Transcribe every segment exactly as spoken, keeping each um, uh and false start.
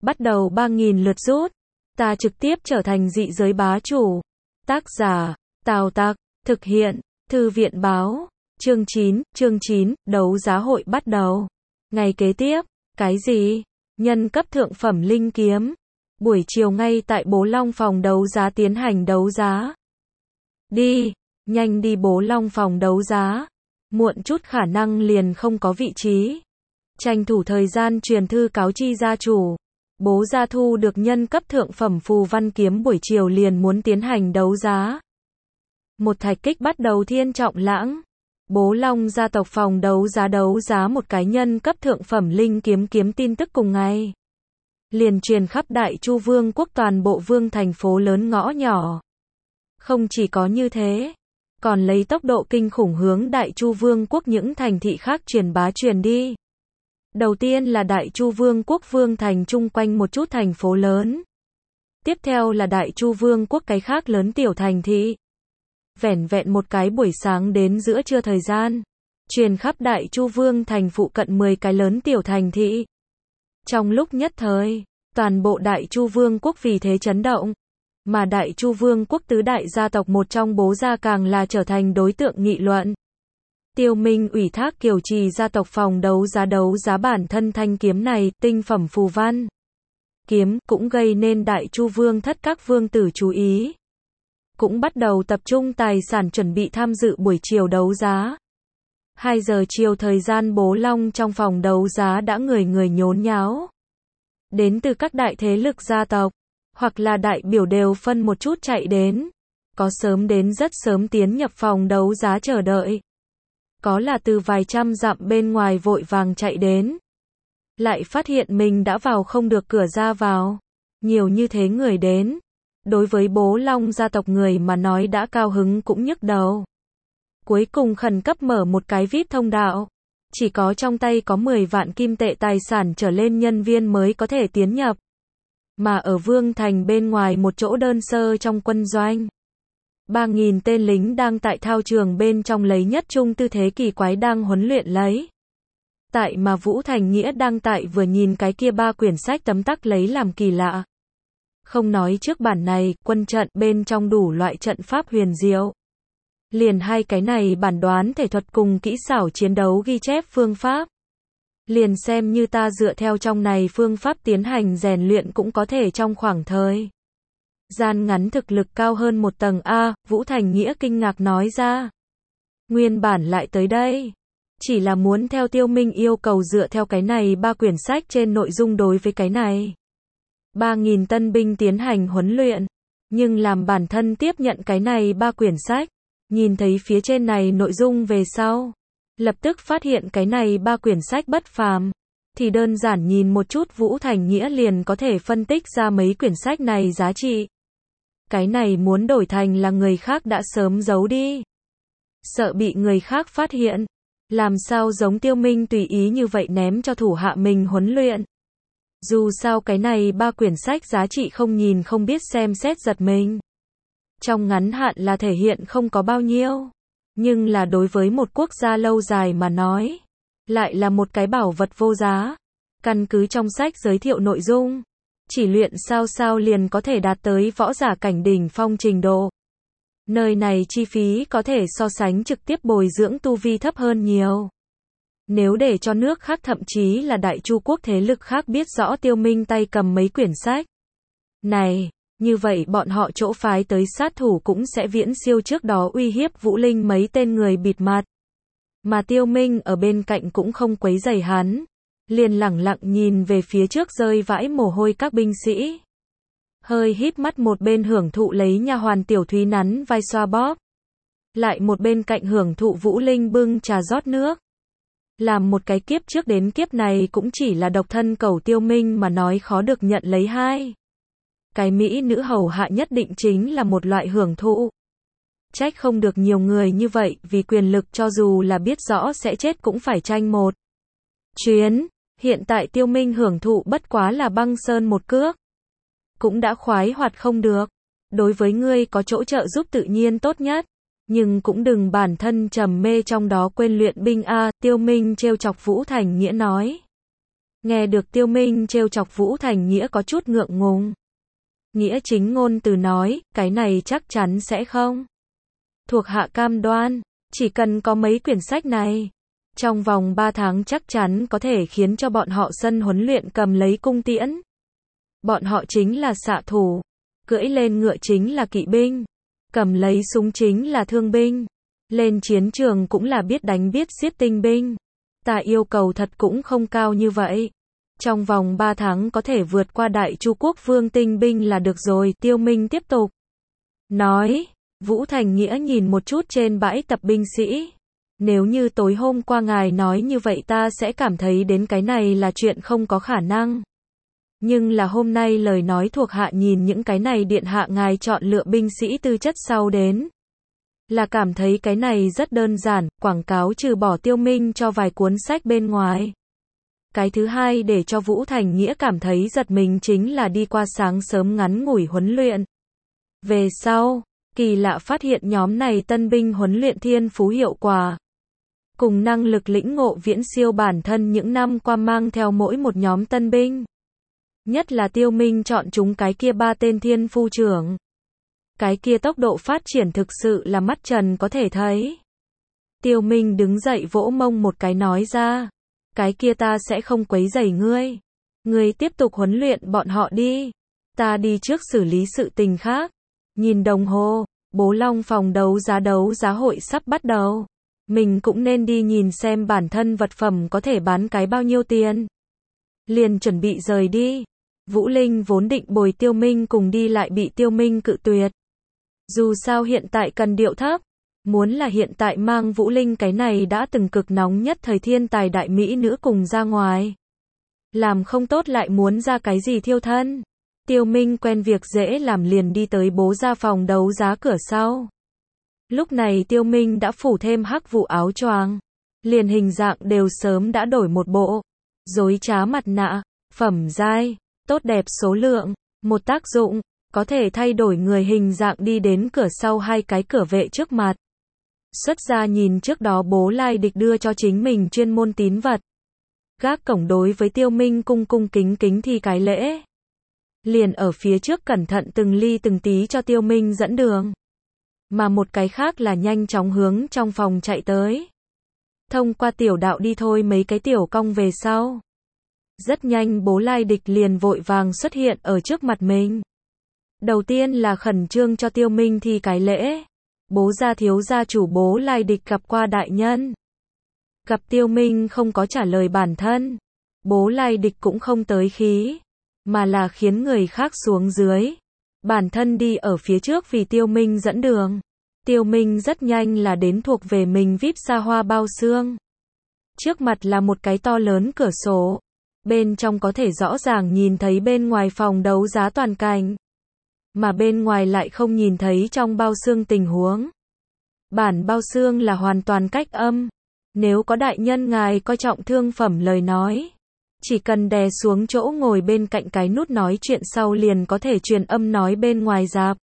bắt đầu ba nghìn lượt rút. Ta trực tiếp trở thành dị giới bá chủ. Tác giả, Tào Tặc, thực hiện, Thư viện báo. Chương chín, chương chín, đấu giá hội bắt đầu. Ngày kế tiếp, cái gì? Nhân cấp thượng phẩm linh kiếm. Buổi chiều ngay tại Bố Long phòng đấu giá tiến hành đấu giá. Đi, nhanh đi Bố Long phòng đấu giá. Muộn chút khả năng liền không có vị trí. Tranh thủ thời gian truyền thư cáo chi gia chủ. Bố gia thu được nhân cấp thượng phẩm phù văn kiếm buổi chiều liền muốn tiến hành đấu giá. Một thạch kích bắt đầu thiên trọng lãng. Bố Long gia tộc phòng đấu giá đấu giá một cái nhân cấp thượng phẩm linh kiếm kiếm tin tức cùng ngày. Liền truyền khắp Đại Chu Vương quốc toàn bộ vương thành phố lớn ngõ nhỏ. Không chỉ có như thế, còn lấy tốc độ kinh khủng hướng Đại Chu Vương quốc những thành thị khác truyền bá truyền đi. Đầu tiên là Đại Chu Vương quốc vương thành chung quanh một chút thành phố lớn. Tiếp theo là Đại Chu Vương quốc cái khác lớn tiểu thành thị. Vẻn vẹn một cái buổi sáng đến giữa trưa thời gian, truyền khắp Đại Chu Vương thành phụ cận mười cái lớn tiểu thành thị. Trong lúc nhất thời, toàn bộ Đại Chu Vương quốc vì thế chấn động. Mà Đại Chu Vương quốc tứ đại gia tộc một trong Bố gia càng là trở thành đối tượng nghị luận. Tiêu Minh ủy thác Kiều Trì gia tộc phòng đấu giá đấu giá bản thân thanh kiếm này, tinh phẩm phù văn. Kiếm cũng gây nên Đại Chu Vương thất các vương tử chú ý. Cũng bắt đầu tập trung tài sản chuẩn bị tham dự buổi chiều đấu giá. hai giờ chiều thời gian Bố Long trong phòng đấu giá đã người người nhốn nháo. Đến từ các đại thế lực gia tộc, hoặc là đại biểu đều phân một chút chạy đến. Có sớm đến rất sớm tiến nhập phòng đấu giá chờ đợi. Có là từ vài trăm dặm bên ngoài vội vàng chạy đến. Lại phát hiện mình đã vào không được cửa ra vào. Nhiều như thế người đến. Đối với Bố Long gia tộc người mà nói đã cao hứng cũng nhức đầu. Cuối cùng khẩn cấp mở một cái vi ai pi thông đạo. Chỉ có trong tay có mười vạn kim tệ tài sản trở lên nhân viên mới có thể tiến nhập. Mà ở Vương Thành bên ngoài một chỗ đơn sơ trong quân doanh. ba nghìn tên lính đang tại thao trường bên trong lấy nhất trung tư thế kỳ quái đang huấn luyện lấy. Tại mà Vũ Thành Nghĩa đang tại vừa nhìn cái kia ba quyển sách tấm tắc lấy làm kỳ lạ. Không nói trước bản này, quân trận bên trong đủ loại trận pháp huyền diệu. Liền hai cái này bản đoán thể thuật cùng kỹ xảo chiến đấu ghi chép phương pháp. Liền xem như ta dựa theo trong này phương pháp tiến hành rèn luyện cũng có thể trong khoảng thời gian ngắn thực lực cao hơn một tầng A, Vũ Thành Nghĩa kinh ngạc nói ra. Nguyên bản lại tới đây. Chỉ là muốn theo Tiêu Minh yêu cầu dựa theo cái này ba quyển sách trên nội dung đối với cái này. ba nghìn tân binh tiến hành huấn luyện. Nhưng làm bản thân tiếp nhận cái này ba quyển sách. Nhìn thấy phía trên này nội dung về sau. Lập tức phát hiện cái này ba quyển sách bất phàm. Thì đơn giản nhìn một chút Vũ Thành Nghĩa liền có thể phân tích ra mấy quyển sách này giá trị. Cái này muốn đổi thành là người khác đã sớm giấu đi. Sợ bị người khác phát hiện. Làm sao giống Tiêu Minh tùy ý như vậy ném cho thủ hạ mình huấn luyện. Dù sao cái này ba quyển sách giá trị không nhìn không biết xem xét giật mình. Trong ngắn hạn là thể hiện không có bao nhiêu. Nhưng là đối với một quốc gia lâu dài mà nói. Lại là một cái bảo vật vô giá. Căn cứ trong sách giới thiệu nội dung. Chỉ luyện sao sao liền có thể đạt tới võ giả cảnh đỉnh phong trình độ. Nơi này chi phí có thể so sánh trực tiếp bồi dưỡng tu vi thấp hơn nhiều. Nếu để cho nước khác thậm chí là Đại Chu quốc thế lực khác biết rõ Tiêu Minh tay cầm mấy quyển sách này, như vậy bọn họ chỗ phái tới sát thủ cũng sẽ viễn siêu trước đó uy hiếp Vũ Linh mấy tên người bịt mặt. Mà Tiêu Minh ở bên cạnh cũng không quấy rầy hắn. Liền lẳng lặng nhìn về phía trước rơi vãi mồ hôi các binh sĩ. Hơi híp mắt một bên hưởng thụ lấy nha hoàn Tiểu Thúy nắn vai xoa bóp. Lại một bên cạnh hưởng thụ Vũ Linh bưng trà rót nước. Làm một cái kiếp trước đến kiếp này cũng chỉ là độc thân cầu Tiêu Minh mà nói khó được nhận lấy hai. Cái mỹ nữ hầu hạ nhất định chính là một loại hưởng thụ. Trách không được nhiều người như vậy vì quyền lực cho dù là biết rõ sẽ chết cũng phải tranh một chuyến. Hiện tại Tiêu Minh hưởng thụ bất quá là băng sơn một cước. Cũng đã khoái hoạt không được. Đối với ngươi có chỗ trợ giúp tự nhiên tốt nhất. Nhưng cũng đừng bản thân trầm mê trong đó quên luyện binh a, Tiêu Minh trêu chọc Vũ Thành Nghĩa nói. Nghe được Tiêu Minh trêu chọc Vũ Thành Nghĩa có chút ngượng ngùng. Nghĩa chính ngôn từ nói, cái này chắc chắn sẽ không. Thuộc hạ cam đoan, chỉ cần có mấy quyển sách này, trong vòng ba tháng chắc chắn có thể khiến cho bọn họ sân huấn luyện cầm lấy cung tiễn. Bọn họ chính là xạ thủ, cưỡi lên ngựa chính là kỵ binh, cầm lấy súng chính là thương binh, lên chiến trường cũng là biết đánh biết giết tinh binh. Ta yêu cầu thật cũng không cao như vậy. Trong vòng ba tháng có thể vượt qua Đại Chu Quốc vương tinh binh là được rồi. Tiêu Minh tiếp tục nói. Vũ Thành Nghĩa nhìn một chút trên bãi tập binh sĩ. Nếu như tối hôm qua ngài nói như vậy ta sẽ cảm thấy đến cái này là chuyện không có khả năng. Nhưng là hôm nay lời nói thuộc hạ nhìn những cái này điện hạ ngài chọn lựa binh sĩ tư chất sau đến. Là cảm thấy cái này rất đơn giản, quảng cáo trừ bỏ Tiêu Minh cho vài cuốn sách bên ngoài. Cái thứ hai để cho Vũ Thành Nghĩa cảm thấy giật mình chính là đi qua sáng sớm ngắn ngủi huấn luyện. Về sau, kỳ lạ phát hiện nhóm này tân binh huấn luyện thiên phú hiệu quả. Cùng năng lực lĩnh ngộ viễn siêu bản thân những năm qua mang theo mỗi một nhóm tân binh. Nhất là Tiêu Minh chọn chúng cái kia ba tên thiên phu trưởng. Cái kia tốc độ phát triển thực sự là mắt trần có thể thấy. Tiêu Minh đứng dậy vỗ mông một cái nói ra. Cái kia ta sẽ không quấy rầy ngươi. Ngươi tiếp tục huấn luyện bọn họ đi. Ta đi trước xử lý sự tình khác. Nhìn đồng hồ, Bố Long phòng đấu giá đấu giá hội sắp bắt đầu. Mình cũng nên đi nhìn xem bản thân vật phẩm có thể bán cái bao nhiêu tiền. Liền chuẩn bị rời đi. Vũ Linh vốn định bồi Tiêu Minh cùng đi lại bị Tiêu Minh cự tuyệt. Dù sao hiện tại cần điệu thấp. Muốn là hiện tại mang Vũ Linh cái này đã từng cực nóng nhất thời thiên tài đại mỹ nữ cùng ra ngoài. Làm không tốt lại muốn ra cái gì thiêu thân. Tiêu Minh quen việc dễ làm liền đi tới bố ra phòng đấu giá cửa sau. Lúc này Tiêu Minh đã phủ thêm hắc vụ áo choàng. Liền hình dạng đều sớm đã đổi một bộ. Dối trá mặt nạ, phẩm giai, tốt đẹp số lượng, một tác dụng, có thể thay đổi người hình dạng đi đến cửa sau hai cái cửa vệ trước mặt. Xuất ra nhìn trước đó Bố Lai Địch đưa cho chính mình chuyên môn tín vật. Gác cổng đối với Tiêu Minh cung cung kính kính thi cái lễ. Liền ở phía trước cẩn thận từng ly từng tí cho Tiêu Minh dẫn đường. Mà một cái khác là nhanh chóng hướng trong phòng chạy tới. Thông qua tiểu đạo đi thôi mấy cái tiểu cong về sau. Rất nhanh Bố Lai Địch liền vội vàng xuất hiện ở trước mặt mình. Đầu tiên là khẩn trương cho Tiêu Minh thi cái lễ. Bố gia thiếu gia chủ Bố Lai Địch gặp qua đại nhân. Gặp Tiêu Minh không có trả lời bản thân. Bố Lai Địch cũng không tới khí. Mà là khiến người khác xuống dưới. Bản thân đi ở phía trước vì Tiêu Minh dẫn đường. Tiêu Minh rất nhanh là đến thuộc về mình vi ai pi xa hoa bao xương. Trước mặt là một cái to lớn cửa sổ. Bên trong có thể rõ ràng nhìn thấy bên ngoài phòng đấu giá toàn cảnh. Mà bên ngoài lại không nhìn thấy trong bao xương tình huống. Bản bao xương là hoàn toàn cách âm. Nếu có đại nhân ngài coi trọng thương phẩm lời nói. Chỉ cần đè xuống chỗ ngồi bên cạnh cái nút nói chuyện sau liền có thể truyền âm nói bên ngoài rạp.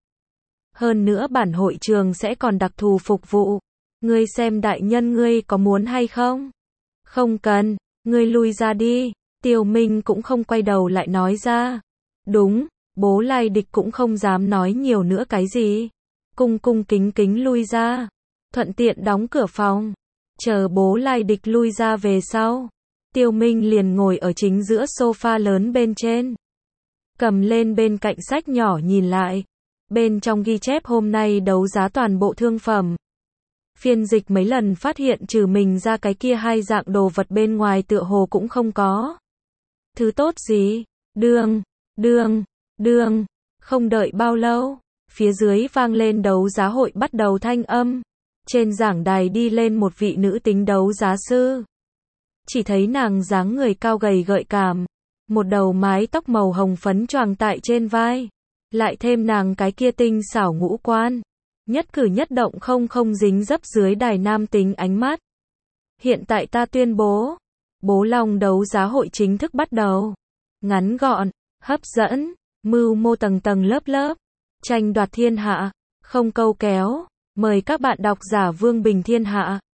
Hơn nữa bản hội trường sẽ còn đặc thù phục vụ. Ngươi xem đại nhân ngươi có muốn hay không? Không cần, ngươi lui ra đi. Tiêu Minh cũng không quay đầu lại nói ra. Đúng, Bố Lai Địch cũng không dám nói nhiều nữa cái gì. Cung cung kính kính lui ra. Thuận tiện đóng cửa phòng. Chờ Bố Lai Địch lui ra về sau. Tiêu Minh liền ngồi ở chính giữa sofa lớn bên trên. Cầm lên bên cạnh sách nhỏ nhìn lại. Bên trong ghi chép hôm nay đấu giá toàn bộ thương phẩm. Phiên dịch mấy lần phát hiện trừ mình ra cái kia hai dạng đồ vật bên ngoài tựa hồ cũng không có. Thứ tốt gì? Đương, đương, đương. Không đợi bao lâu. Phía dưới vang lên đấu giá hội bắt đầu thanh âm. Trên giảng đài đi lên một vị nữ tính đấu giá sư. Chỉ thấy nàng dáng người cao gầy gợi cảm. Một đầu mái tóc màu hồng phấn choàng tại trên vai. Lại thêm nàng cái kia tinh xảo ngũ quan. Nhất cử nhất động không không dính dấp dưới đài nam tính ánh mắt. Hiện tại ta tuyên bố. Bố Long đấu giá hội chính thức bắt đầu. Ngắn gọn, hấp dẫn, mưu mô tầng tầng lớp lớp. Tranh đoạt thiên hạ, không câu kéo. Mời các bạn độc giả Vương Bình Thiên Hạ.